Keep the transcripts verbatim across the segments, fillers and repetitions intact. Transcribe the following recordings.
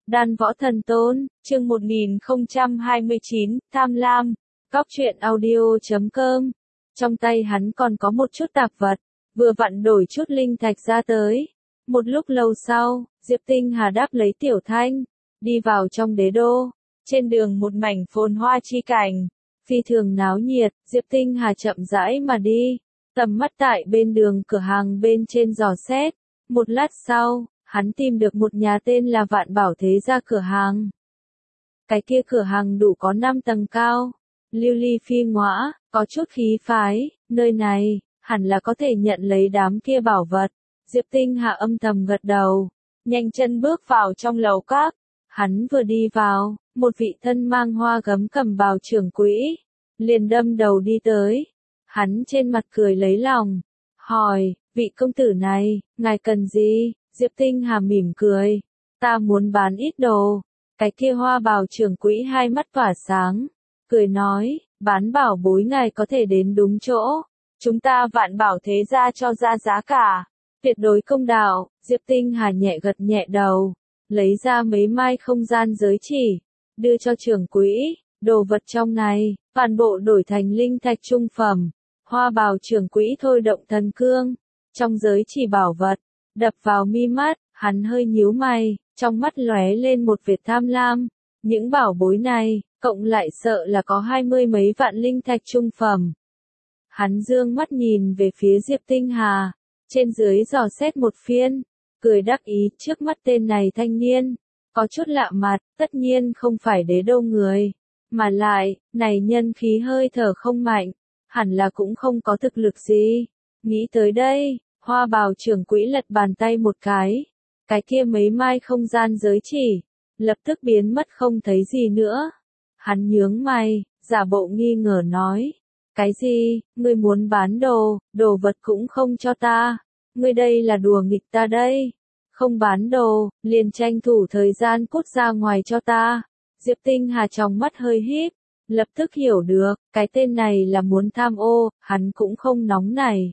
Đan Võ Thần Tôn, chương một nghìn không trăm hai mươi chín, Tham Lam, Cóc truyện audio chấm com. Trong tay hắn còn có một chút tạp vật, vừa vặn đổi chút linh thạch ra tới. Một lúc lâu sau, Diệp Tinh Hà đáp lấy Tiểu Thanh, đi vào trong đế đô. Trên đường một mảnh phồn hoa chi cảnh, phi thường náo nhiệt, Diệp Tinh Hà chậm rãi mà đi, tầm mắt tại bên đường cửa hàng bên trên dò xét. Một lát sau, hắn tìm được một nhà tên là Vạn Bảo Thế Gia cửa hàng. Cái kia cửa hàng đủ có năm tầng cao, lưu ly phi ngõa, có chút khí phái, nơi này, hẳn là có thể nhận lấy đám kia bảo vật. Diệp Tinh Hà âm thầm gật đầu, nhanh chân bước vào trong lầu các. Hắn vừa đi vào, một vị thân mang hoa gấm cầm bào trưởng quỹ, liền đâm đầu đi tới. Hắn trên mặt cười lấy lòng, hỏi, vị công tử này, ngài cần gì? Diệp Tinh Hà mỉm cười, ta muốn bán ít đồ. Cái kia hoa bào trưởng quỹ hai mắt tỏa sáng, cười nói, bán bảo bối ngài có thể đến đúng chỗ. Chúng ta Vạn Bảo Thế Gia cho ra giá cả, tuyệt đối công đạo. Diệp Tinh Hà nhẹ gật nhẹ đầu, lấy ra mấy mai không gian giới chỉ, đưa cho trưởng quỹ. Đồ vật trong này, toàn bộ đổi thành linh thạch trung phẩm. Hoa bào trưởng quỹ thôi động thần cương, trong giới chỉ bảo vật, đập vào mi mắt, hắn hơi nhíu mày, trong mắt lóe lên một vệt tham lam. Những bảo bối này, cộng lại sợ là có hai mươi mấy vạn linh thạch trung phẩm. Hắn dương mắt nhìn về phía Diệp Tinh Hà, trên dưới dò xét một phiên, cười đắc ý trước mắt tên này thanh niên, có chút lạ mặt, tất nhiên không phải đế đô người, mà lại, này nhân khí hơi thở không mạnh, hẳn là cũng không có thực lực gì. Nghĩ tới đây, hoa bào trưởng quỹ lật bàn tay một cái, cái kia mấy mai không gian giới chỉ, lập tức biến mất không thấy gì nữa. Hắn nhướng mày, giả bộ nghi ngờ nói, cái gì, ngươi muốn bán đồ, đồ vật cũng không cho ta, ngươi đây là đùa nghịch ta đây, không bán đồ, liền tranh thủ thời gian cút ra ngoài cho ta. Diệp Tinh Hà trong mắt hơi híp, lập tức hiểu được, cái tên này là muốn tham ô, hắn cũng không nóng này.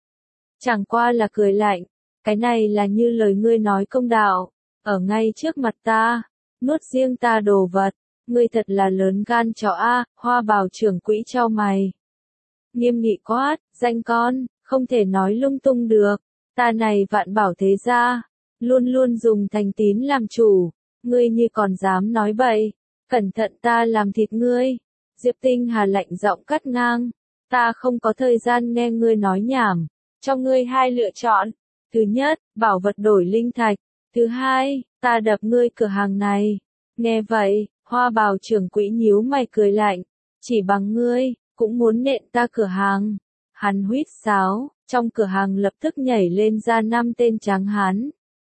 Chẳng qua là cười lạnh, cái này là như lời ngươi nói công đạo, ở ngay trước mặt ta, nuốt riêng ta đồ vật, ngươi thật là lớn gan chó a. Hoa bào trưởng quỹ trao mày, nghiêm nghị quát, danh con, không thể nói lung tung được, ta này Vạn Bảo Thế Gia, luôn luôn dùng thành tín làm chủ, ngươi như còn dám nói bậy, cẩn thận ta làm thịt ngươi. Diệp Tinh Hà lạnh giọng cắt ngang, ta không có thời gian nghe ngươi nói nhảm, cho ngươi hai lựa chọn, thứ nhất, bảo vật đổi linh thạch, thứ hai, ta đập ngươi cửa hàng này. Nghe vậy, hoa bào trưởng quỹ nhíu mày cười lạnh, chỉ bằng ngươi, cũng muốn nện ta cửa hàng. Hắn huýt sáo, trong cửa hàng lập tức nhảy lên ra năm tên tráng hán,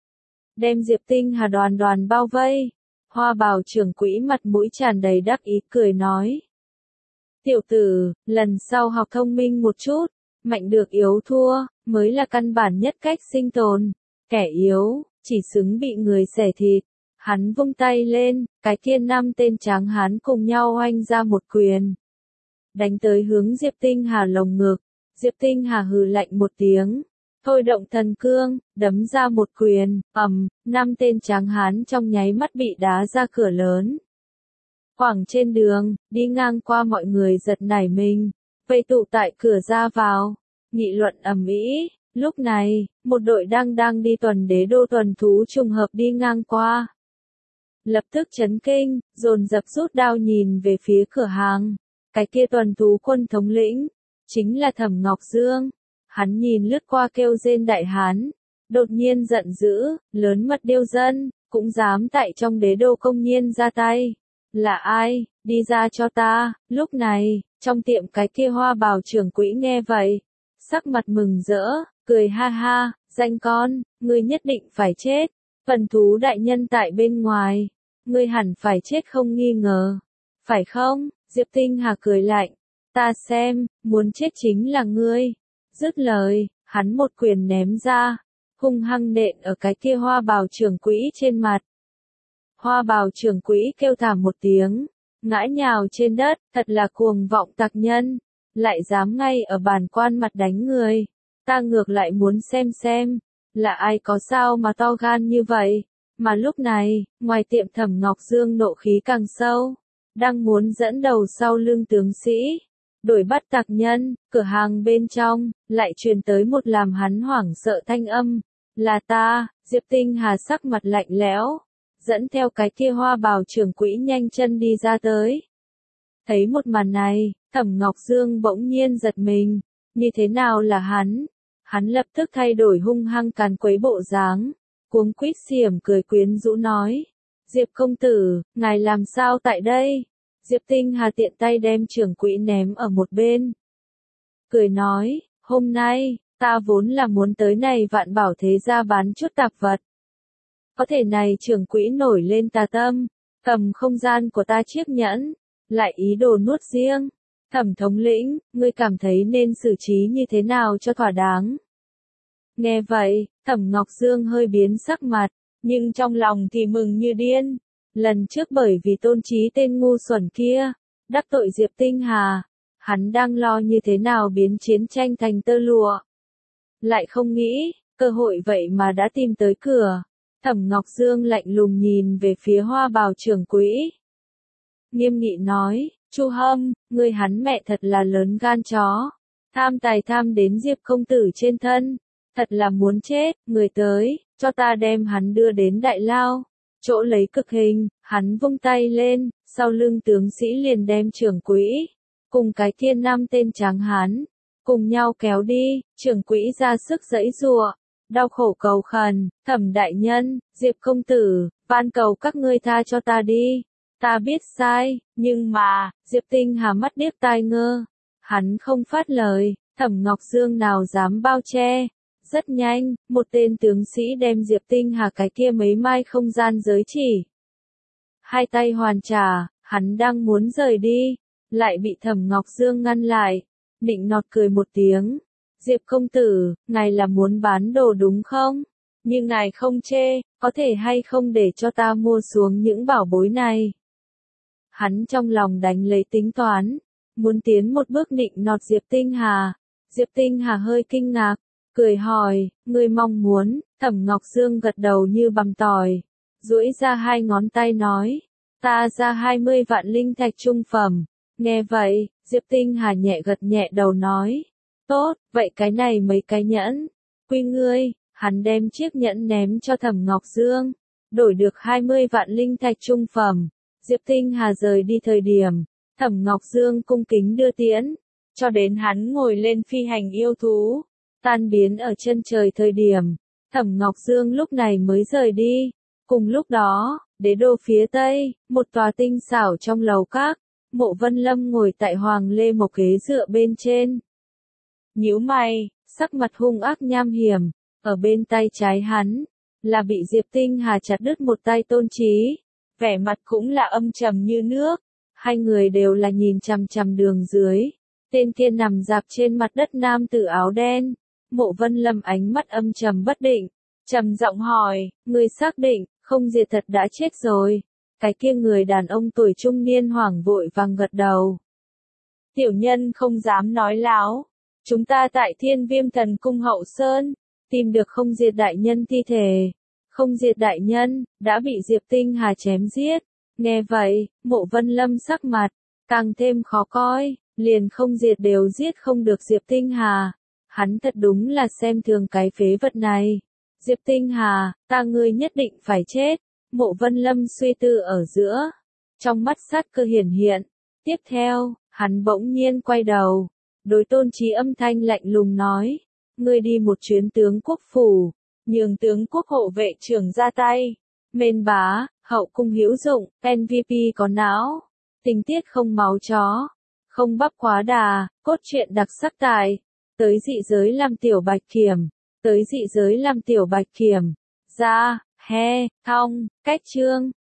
đem Diệp Tinh Hà đoàn đoàn bao vây. Hoa bào trưởng quỹ mặt mũi tràn đầy đắc ý cười nói, tiểu tử, lần sau học thông minh một chút, mạnh được yếu thua, mới là căn bản nhất cách sinh tồn, kẻ yếu, chỉ xứng bị người xẻ thịt. Hắn vung tay lên, cái kia năm tên tráng hán cùng nhau oanh ra một quyền, đánh tới hướng Diệp Tinh Hà lồng ngực. Diệp Tinh Hà hừ lạnh một tiếng, thôi động thần cương, đấm ra một quyền, ầm, năm tên tráng hán trong nháy mắt bị đá ra cửa lớn. Khoảng trên đường, đi ngang qua mọi người giật nảy mình, vây tụ tại cửa ra vào, nghị luận ầm ĩ. Lúc này, một đội đang đang đi tuần đế đô tuần thú trùng hợp đi ngang qua, lập tức chấn kinh, dồn dập rút đao nhìn về phía cửa hàng. Cái kia tuần thú quân thống lĩnh, chính là Thẩm Ngọc Dương. Hắn nhìn lướt qua kêu rên đại hán, đột nhiên giận dữ, lớn mật điêu dân, cũng dám tại trong đế đô công nhiên ra tay. Là ai, đi ra cho ta. Lúc này, trong tiệm cái kia hoa bào trưởng quỹ nghe vậy, sắc mặt mừng rỡ, cười ha ha, danh con, ngươi nhất định phải chết. Phần thú đại nhân tại bên ngoài, ngươi hẳn phải chết không nghi ngờ, phải không? Diệp Tinh Hà cười lạnh, ta xem, muốn chết chính là ngươi. Dứt lời, hắn một quyền ném ra, hung hăng nện ở cái kia hoa bào trưởng quỹ trên mặt. Hoa bào trưởng quỹ kêu thảm một tiếng, ngã nhào trên đất, thật là cuồng vọng tặc nhân, lại dám ngay ở bản quan mặt đánh người. Ta ngược lại muốn xem xem, là ai có sao mà to gan như vậy, Mà lúc này, ngoài tiệm Thẩm Ngọc Dương nộ khí càng sâu, đang muốn dẫn đầu sau lưng tướng sĩ, đuổi bắt tặc nhân, cửa hàng bên trong, lại truyền tới một làm hắn hoảng sợ thanh âm, là ta. Diệp Tinh Hà sắc mặt lạnh lẽo, dẫn theo cái kia hoa bào trưởng quỹ nhanh chân đi ra tới. Thấy một màn này, Thẩm Ngọc Dương bỗng nhiên giật mình, như thế nào là hắn? Hắn lập tức thay đổi hung hăng càn quấy bộ dáng, cuống quýt xiểm cười quyến rũ nói, Diệp công tử, ngài làm sao tại đây? Diệp Tinh Hà tiện tay đem trưởng quỹ ném ở một bên. Cười nói, hôm nay, ta vốn là muốn tới này Vạn Bảo thế gia bán chút tạp vật. Có thể này trưởng quỹ nổi lên tà tâm, cầm không gian của ta chiếc nhẫn, lại ý đồ nuốt riêng. Thẩm thống lĩnh, ngươi cảm thấy nên xử trí như thế nào cho thỏa đáng? Nghe vậy, Thẩm Ngọc Dương hơi biến sắc mặt, nhưng trong lòng thì mừng như điên. Lần trước bởi vì tôn trí tên ngu xuẩn kia, đắc tội Diệp Tinh Hà, hắn đang lo như thế nào biến chiến tranh thành tơ lụa. Lại không nghĩ, cơ hội vậy mà đã tìm tới cửa. Thẩm Ngọc Dương lạnh lùng nhìn về phía hoa bào trưởng quỹ. Nghiêm nghị nói, Chu Hâm, ngươi hắn mẹ thật là lớn gan chó. Tham tài tham đến Diệp công tử trên thân. Thật là muốn chết, người tới, cho ta đem hắn đưa đến đại lao. Chỗ lấy cực hình, hắn vung tay lên, sau lưng tướng sĩ liền đem trưởng quỹ, cùng cái kia năm tên tráng hán, cùng nhau kéo đi, trưởng quỹ ra sức giãy giụa, đau khổ cầu khẩn, Thẩm đại nhân, Diệp công tử, van cầu các ngươi tha cho ta đi, ta biết sai, nhưng mà, Diệp Tinh Hà mắt điếc tai ngơ, hắn không phát lời, Thẩm Ngọc Dương nào dám bao che. Rất nhanh, một tên tướng sĩ đem Diệp Tinh Hà cái kia mấy mai không gian giới chỉ. Hai tay hoàn trả, hắn đang muốn rời đi, lại bị Thẩm Ngọc Dương ngăn lại, nịnh nọt cười một tiếng. Diệp công tử, ngài là muốn bán đồ đúng không? Nhưng ngài không chê, có thể hay không để cho ta mua xuống những bảo bối này? Hắn trong lòng đánh lấy tính toán, muốn tiến một bước nịnh nọt Diệp Tinh Hà. Diệp Tinh Hà hơi kinh ngạc. Cười hỏi, ngươi mong muốn, Thẩm Ngọc Dương gật đầu như bằm tỏi, duỗi ra hai ngón tay nói, ta ra hai mươi vạn linh thạch trung phẩm. Nghe vậy, Diệp Tinh Hà nhẹ gật nhẹ đầu nói, tốt, vậy cái này mấy cái nhẫn, quy ngươi. Hắn đem chiếc nhẫn ném cho Thẩm Ngọc Dương, đổi được hai mươi vạn linh thạch trung phẩm. Diệp Tinh Hà rời đi thời điểm, Thẩm Ngọc Dương cung kính đưa tiễn, cho đến hắn ngồi lên phi hành yêu thú. Tan biến ở chân trời thời điểm, Thẩm Ngọc Dương lúc này mới rời đi. Cùng lúc đó, đế đô phía tây, một tòa tinh xảo trong lầu các, Mộ Vân Lâm ngồi tại hoàng lê một ghế dựa bên trên. Nhíu mày, sắc mặt hung ác nham hiểm, ở bên tay trái hắn, là bị Diệp Tinh Hà chặt đứt một tay tôn trí, vẻ mặt cũng là âm trầm như nước. Hai người đều là nhìn chằm chằm đường dưới, tên kia nằm dạp trên mặt đất nam tử áo đen. Mộ Vân Lâm ánh mắt âm trầm bất định, trầm giọng hỏi, ngươi xác định, không diệt thật đã chết rồi. Cái kia người đàn ông tuổi trung niên hoảng vội vàng gật đầu. Tiểu nhân không dám nói láo, chúng ta tại Thiên Viêm Thần Cung Hậu Sơn, tìm được không diệt đại nhân thi thể. Không diệt đại nhân, đã bị Diệp Tinh Hà chém giết. Nghe vậy, Mộ Vân Lâm sắc mặt, càng thêm khó coi, liền không diệt đều giết không được Diệp Tinh Hà. Hắn thật đúng là xem thường cái phế vật này. Diệp Tinh Hà, ta ngươi nhất định phải chết. Mộ Vân Lâm suy tư ở giữa, trong mắt sát cơ hiển hiện. Tiếp theo, hắn bỗng nhiên quay đầu, đối Tôn Chí âm thanh lạnh lùng nói, ngươi đi một chuyến tướng quốc phủ, nhường tướng quốc hộ vệ trưởng ra tay. Mên bá, hậu cung hữu dụng, em vê pê có não, tình tiết không máu chó, không bắp quá đà, cốt truyện đặc sắc tài. Tới dị giới làm tiểu bạch kiểm, tới dị giới làm tiểu bạch kiểm, ra, he, thong, cách chương.